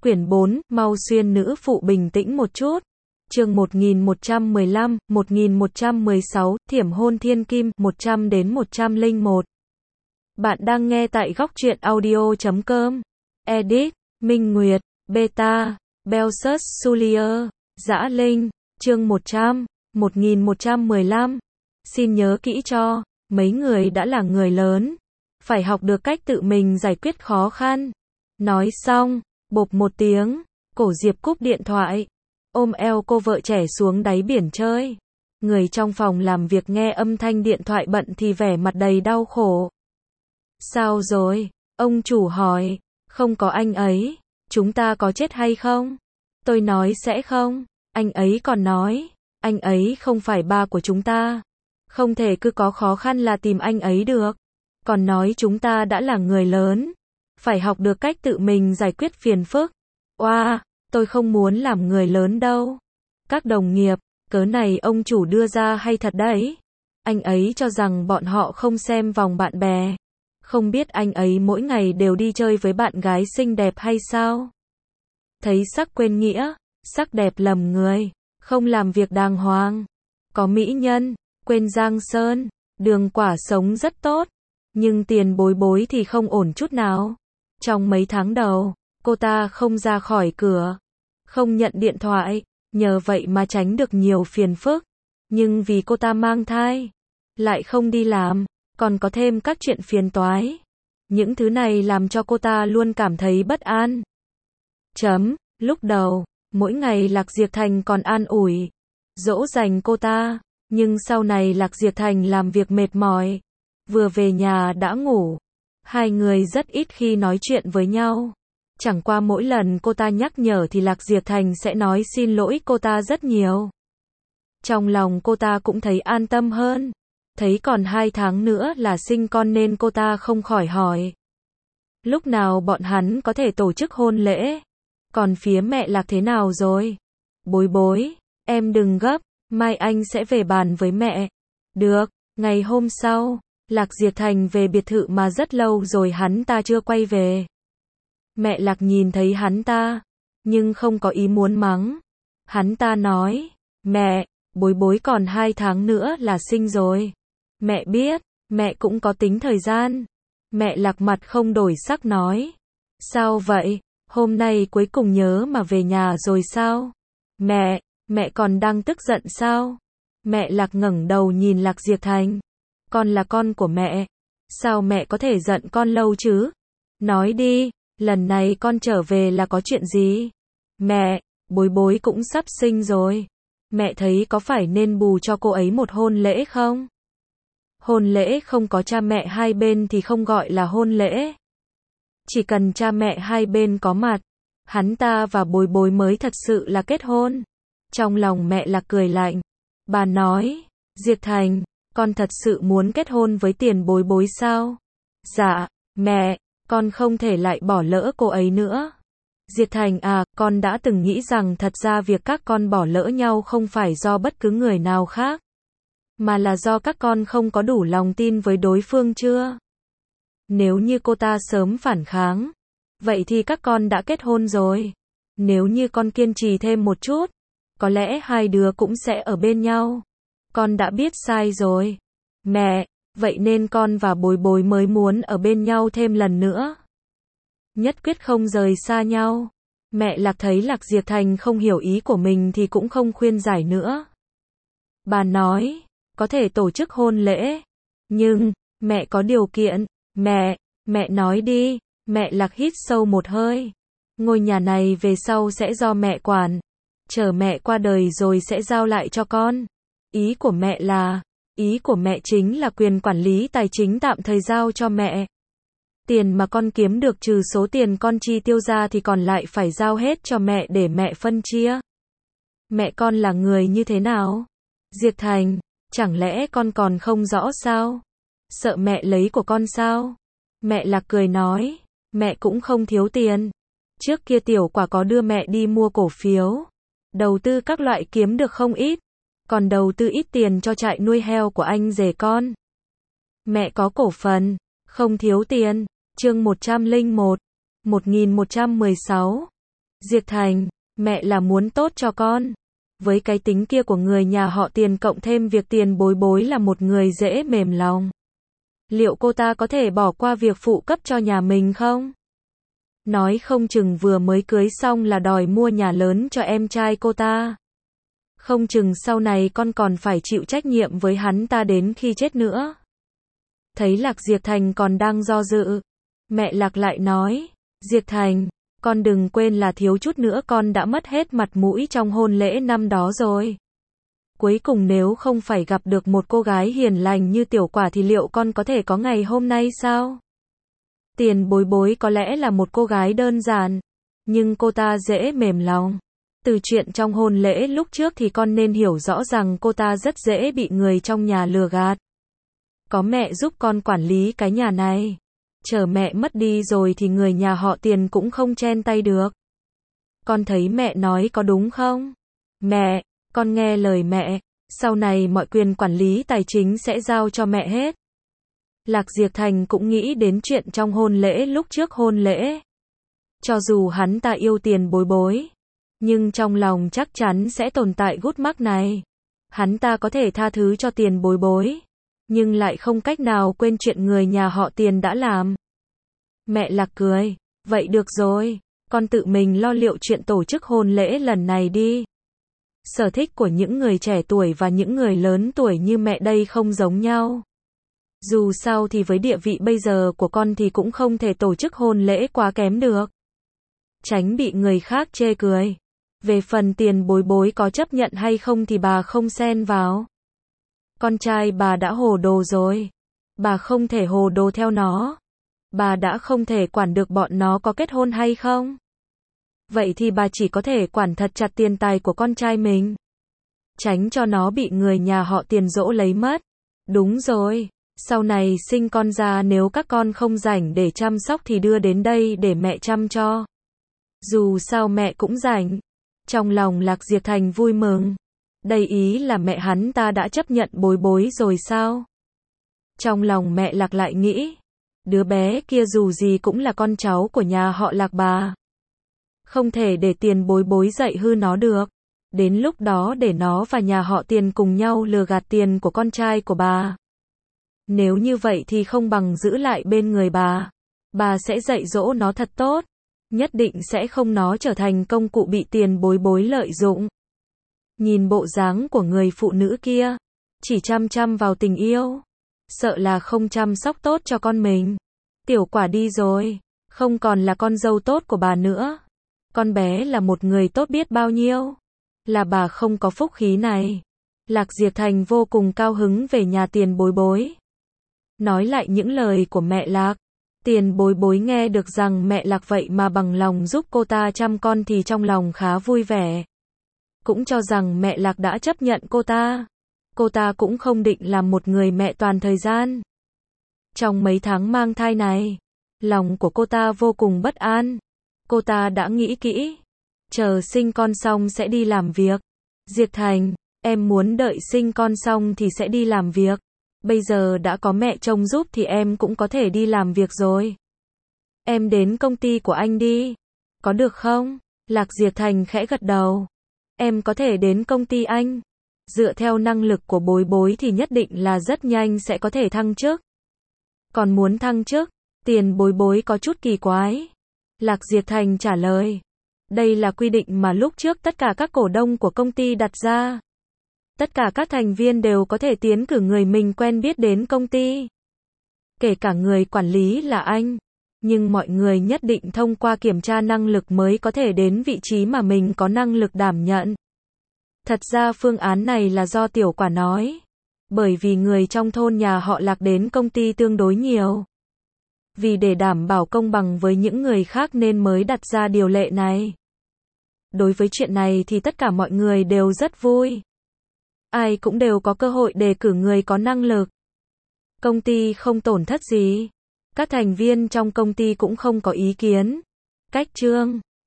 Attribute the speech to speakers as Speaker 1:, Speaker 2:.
Speaker 1: Quyển 4, mau xuyên nữ phụ bình tĩnh một chút. Chương 1115, 1116, Thiểm hôn thiên kim, 100 đến 101. Bạn đang nghe tại góc truyện audio.com. Edit, Minh Nguyệt, Beta, Belsus Sulier, Dã Linh, chương 100, 1115. Xin nhớ kỹ cho, mấy người đã là người lớn, phải học được cách tự mình giải quyết khó khăn. Nói xong, bộp một tiếng, Cổ Diệp cúp điện thoại, ôm eo cô vợ trẻ xuống đáy biển chơi. Người trong phòng làm việc nghe âm thanh điện thoại bận thì vẻ mặt đầy đau khổ. Sao rồi? Ông chủ hỏi. Không có anh ấy, chúng ta có chết hay không? Tôi nói sẽ không. Anh ấy còn nói, anh ấy không phải ba của chúng ta. Không thể cứ có khó khăn là tìm anh ấy được. Còn nói chúng ta đã là người lớn, phải học được cách tự mình giải quyết phiền phức. Oa, tôi không muốn làm người lớn đâu. Các đồng nghiệp, cớ này ông chủ đưa ra hay thật đấy. Anh ấy cho rằng bọn họ không xem vòng bạn bè. Không biết anh ấy mỗi ngày đều đi chơi với bạn gái xinh đẹp hay sao? Thấy sắc quên nghĩa, sắc đẹp lầm người, không làm việc đàng hoàng. Có mỹ nhân, quên Giang Sơn, Đường Quả sống rất tốt. Nhưng tiền bối bối thì không ổn chút nào. Trong mấy tháng đầu, cô ta không ra khỏi cửa, không nhận điện thoại, nhờ vậy mà tránh được nhiều phiền phức. Nhưng vì cô ta mang thai, lại không đi làm, còn có thêm các chuyện phiền toái. Những thứ này làm cho cô ta luôn cảm thấy bất an. Lúc đầu, mỗi ngày Lạc Diệp Thành còn an ủi, dỗ dành cô ta, nhưng sau này Lạc Diệp Thành làm việc mệt mỏi, vừa về nhà đã ngủ. Hai người rất ít khi nói chuyện với nhau. Chẳng qua mỗi lần cô ta nhắc nhở thì Lạc Diệp Thành sẽ nói xin lỗi cô ta rất nhiều. Trong lòng cô ta cũng thấy an tâm hơn. Thấy còn 2 tháng nữa là sinh con nên cô ta không khỏi hỏi, lúc nào bọn hắn có thể tổ chức hôn lễ? Còn phía mẹ Lạc thế nào rồi? Bối bối, em đừng gấp, mai anh sẽ về bàn với mẹ. Được. Ngày hôm sau, Lạc Diệp Thành về biệt thự mà rất lâu rồi hắn ta chưa quay về. Mẹ Lạc nhìn thấy hắn ta, nhưng không có ý muốn mắng. Hắn ta nói, mẹ, bối bối còn 2 tháng nữa là sinh rồi. Mẹ biết, mẹ cũng có tính thời gian. Mẹ Lạc mặt không đổi sắc nói, sao vậy, hôm nay cuối cùng nhớ mà về nhà rồi sao? Mẹ còn đang tức giận sao? Mẹ Lạc ngẩng đầu nhìn Lạc Diệp Thành. Con là con của mẹ. Sao mẹ có thể giận con lâu chứ? Nói đi, lần này con trở về là có chuyện gì? Mẹ, bối bối cũng sắp sinh rồi. Mẹ thấy có phải nên bù cho cô ấy một hôn lễ không? Hôn lễ không có cha mẹ hai bên thì không gọi là hôn lễ. Chỉ cần cha mẹ hai bên có mặt, hắn ta và bối bối mới thật sự là kết hôn. Trong lòng mẹ Lạc cười lạnh. Bà nói, Diệp Thành, con thật sự muốn kết hôn với Tiền bối bối sao? Dạ, mẹ, con không thể lại bỏ lỡ cô ấy nữa. Diệp Thành à, con đã từng nghĩ rằng thật ra việc các con bỏ lỡ nhau không phải do bất cứ người nào khác, mà là do các con không có đủ lòng tin với đối phương chưa? Nếu như cô ta sớm phản kháng, vậy thì các con đã kết hôn rồi. Nếu như con kiên trì thêm một chút, có lẽ hai đứa cũng sẽ ở bên nhau. Con đã biết sai rồi. Mẹ, vậy nên con và bối bối mới muốn ở bên nhau thêm lần nữa. Nhất quyết không rời xa nhau. Mẹ Lạc thấy Lạc Diệp Thành không hiểu ý của mình thì cũng không khuyên giải nữa. Bà nói, có thể tổ chức hôn lễ, nhưng, mẹ có điều kiện. Mẹ nói đi. Mẹ Lạc hít sâu một hơi. Ngôi nhà này về sau sẽ do mẹ quản. Chờ mẹ qua đời rồi sẽ giao lại cho con. Ý của mẹ chính là quyền quản lý tài chính tạm thời giao cho mẹ. Tiền mà con kiếm được trừ số tiền con chi tiêu ra thì còn lại phải giao hết cho mẹ để mẹ phân chia. Mẹ con là người như thế nào? Diệp Thành, chẳng lẽ con còn không rõ sao? Sợ mẹ lấy của con sao? Mẹ Lạc cười nói, mẹ cũng không thiếu tiền. Trước kia Tiểu Quả có đưa mẹ đi mua cổ phiếu, đầu tư các loại kiếm được không ít, còn đầu tư ít tiền cho trại nuôi heo của anh rể con. Mẹ có cổ phần, không thiếu tiền. Chương 101, 1116. Diệp Thành, mẹ là muốn tốt cho con. Với cái tính kia của người nhà họ Tiền cộng thêm việc Tiền Bối Bối là một người dễ mềm lòng. Liệu cô ta có thể bỏ qua việc phụ cấp cho nhà mình không? Nói không chừng vừa mới cưới xong là đòi mua nhà lớn cho em trai cô ta. Không chừng sau này con còn phải chịu trách nhiệm với hắn ta đến khi chết nữa. Thấy Lạc Diệp Thành còn đang do dự, mẹ Lạc lại nói, Diệp Thành, con đừng quên là thiếu chút nữa con đã mất hết mặt mũi trong hôn lễ năm đó rồi. Cuối cùng nếu không phải gặp được một cô gái hiền lành như Tiểu Quả thì liệu con có thể có ngày hôm nay sao? Tiền Bối Bối có lẽ là một cô gái đơn giản, nhưng cô ta dễ mềm lòng. Từ chuyện trong hôn lễ lúc trước thì con nên hiểu rõ rằng cô ta rất dễ bị người trong nhà lừa gạt. Có mẹ giúp con quản lý cái nhà này. Chờ mẹ mất đi rồi thì người nhà họ Tiền cũng không chen tay được. Con thấy mẹ nói có đúng không? Mẹ, con nghe lời mẹ, sau này mọi quyền quản lý tài chính sẽ giao cho mẹ hết. Lạc Diệp Thành cũng nghĩ đến chuyện trong hôn lễ lúc trước hôn lễ. Cho dù hắn ta yêu Tiền Bối Bối, nhưng trong lòng chắc chắn sẽ tồn tại gút mắc này. Hắn ta có thể tha thứ cho Tiền Bối Bối, nhưng lại không cách nào quên chuyện người nhà họ Tiền đã làm. Mẹ Lạc cười, vậy được rồi, con tự mình lo liệu chuyện tổ chức hôn lễ lần này đi. Sở thích của những người trẻ tuổi và những người lớn tuổi như mẹ đây không giống nhau. Dù sao thì với địa vị bây giờ của con thì cũng không thể tổ chức hôn lễ quá kém được. Tránh bị người khác chê cười. Về phần Tiền Bối Bối có chấp nhận hay không thì bà không xen vào. Con trai bà đã hồ đồ rồi. Bà không thể hồ đồ theo nó. Bà đã không thể quản được bọn nó có kết hôn hay không. Vậy thì bà chỉ có thể quản thật chặt tiền tài của con trai mình. Tránh cho nó bị người nhà họ Tiền dỗ lấy mất. Đúng rồi, sau này sinh con ra nếu các con không rảnh để chăm sóc thì đưa đến đây để mẹ chăm cho. Dù sao mẹ cũng rảnh. Trong lòng Lạc Diệp Thành vui mừng. Đây ý là mẹ hắn ta đã chấp nhận Bối Bối rồi sao? Trong lòng mẹ Lạc lại nghĩ, đứa bé kia dù gì cũng là con cháu của nhà họ Lạc bà. Không thể để Tiền Bối Bối dạy hư nó được. Đến lúc đó để nó và nhà họ Tiền cùng nhau lừa gạt tiền của con trai của bà. Nếu như vậy thì không bằng giữ lại bên người bà. Bà sẽ dạy dỗ nó thật tốt. Nhất định sẽ không nó trở thành công cụ bị Tiền Bối Bối lợi dụng. Nhìn bộ dáng của người phụ nữ kia, chỉ chăm chăm vào tình yêu, sợ là không chăm sóc tốt cho con mình. Tiểu Quả đi rồi, không còn là con dâu tốt của bà nữa. Con bé là một người tốt biết bao nhiêu. Là bà không có phúc khí này. Lạc Diệp Thành vô cùng cao hứng về nhà Tiền Bối Bối. Nói lại những lời của mẹ Lạc. Tiền Bối Bối nghe được rằng mẹ Lạc vậy mà bằng lòng giúp cô ta chăm con thì trong lòng khá vui vẻ. Cũng cho rằng mẹ Lạc đã chấp nhận cô ta. Cô ta cũng không định làm một người mẹ toàn thời gian. Trong mấy tháng mang thai này, lòng của cô ta vô cùng bất an. Cô ta đã nghĩ kỹ. Chờ sinh con xong sẽ đi làm việc. Diệp Thành, em muốn đợi sinh con xong thì sẽ đi làm việc. Bây giờ đã có mẹ trông giúp thì em cũng có thể đi làm việc rồi. Em đến công ty của anh đi. Có được không? Lạc Diệp Thành khẽ gật đầu. Em có thể đến công ty anh. Dựa theo năng lực của Bối Bối thì nhất định là rất nhanh sẽ có thể thăng chức. Còn muốn thăng chức? Tiền Bối Bối có chút kỳ quái. Lạc Diệp Thành trả lời. Đây là quy định mà lúc trước tất cả các cổ đông của công ty đặt ra. Tất cả các thành viên đều có thể tiến cử người mình quen biết đến công ty. Kể cả người quản lý là anh. Nhưng mọi người nhất định thông qua kiểm tra năng lực mới có thể đến vị trí mà mình có năng lực đảm nhận. Thật ra phương án này là do Tiểu Quả nói. Bởi vì người trong thôn nhà họ Lạc đến công ty tương đối nhiều. Vì để đảm bảo công bằng với những người khác nên mới đặt ra điều lệ này. Đối với chuyện này thì tất cả mọi người đều rất vui. Ai cũng đều có cơ hội đề cử người có năng lực. Công ty không tổn thất gì. Các thành viên trong công ty cũng không có ý kiến. Cách chương